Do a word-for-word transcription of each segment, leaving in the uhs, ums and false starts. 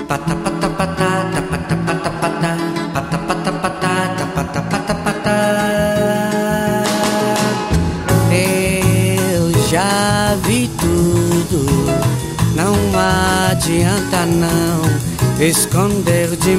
Pata pata patata, pata pata pata, pata pata patata, pata pata pata. Eu já vi tudo, não adianta não esconder de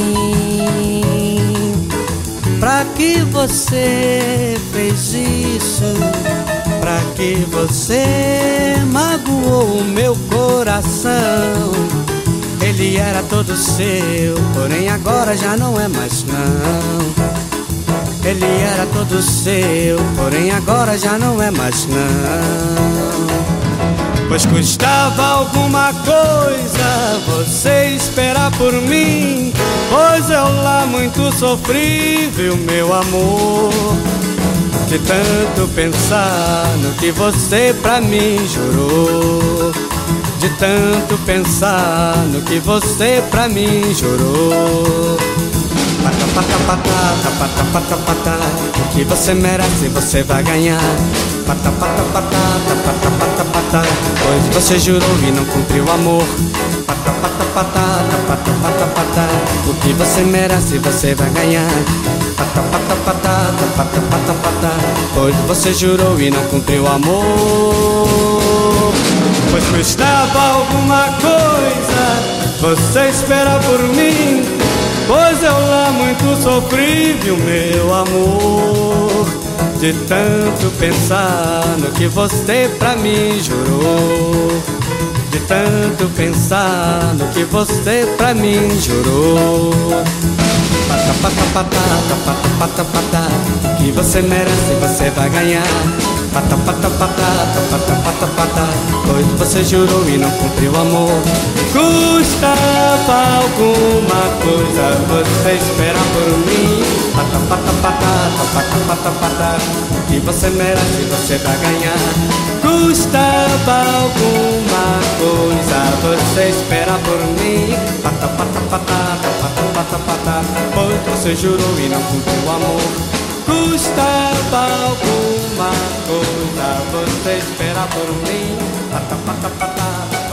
mim. Pra que você fez isso? Pra que você magoou o meu coração? Ele era todo seu, porém agora já não é mais não. Ele era todo seu, porém agora já não é mais não. Pois custava alguma coisa você esperar por mim, pois eu lá muito sofri, viu meu amor, de tanto pensar no que você pra mim jurou. De tanto pensar no que você pra mim jurou. Pata, pata, patata, pata, pata, patata, o que você merece você vai ganhar. Pata, pata, patata, pata, pata, patata, pois você jurou e não cumpriu o amor. Pata, pata, patata, pata, pata, patata, o que você merece você vai ganhar. Pata, pata, patata, pata, pata, patata, pois você jurou e não cumpriu o amor. Pois custava alguma coisa você esperar por mim, pois eu lá muito sofri, viu meu amor, de tanto pensar no que você pra mim jurou. De tanto pensar no que você pra mim jurou. Pata, pata, patata, pata, pata, patata, o que você merece você vai ganhar. Pata, pata, patata, pata, pata, patata, pois você jurou e não cumpriu o amor. Custava alguma coisa você esperar por mim. Pata, pata, patata, pata, pata, patata, o que você merece você vai ganhar. Custava alguma coisa você esperar por mim. Pata, pata, patata, pata, pata, patata, pois você jurou e não cumpriu o amor. Custava alguma coisa você esperar por mim. Pata, pata, patata.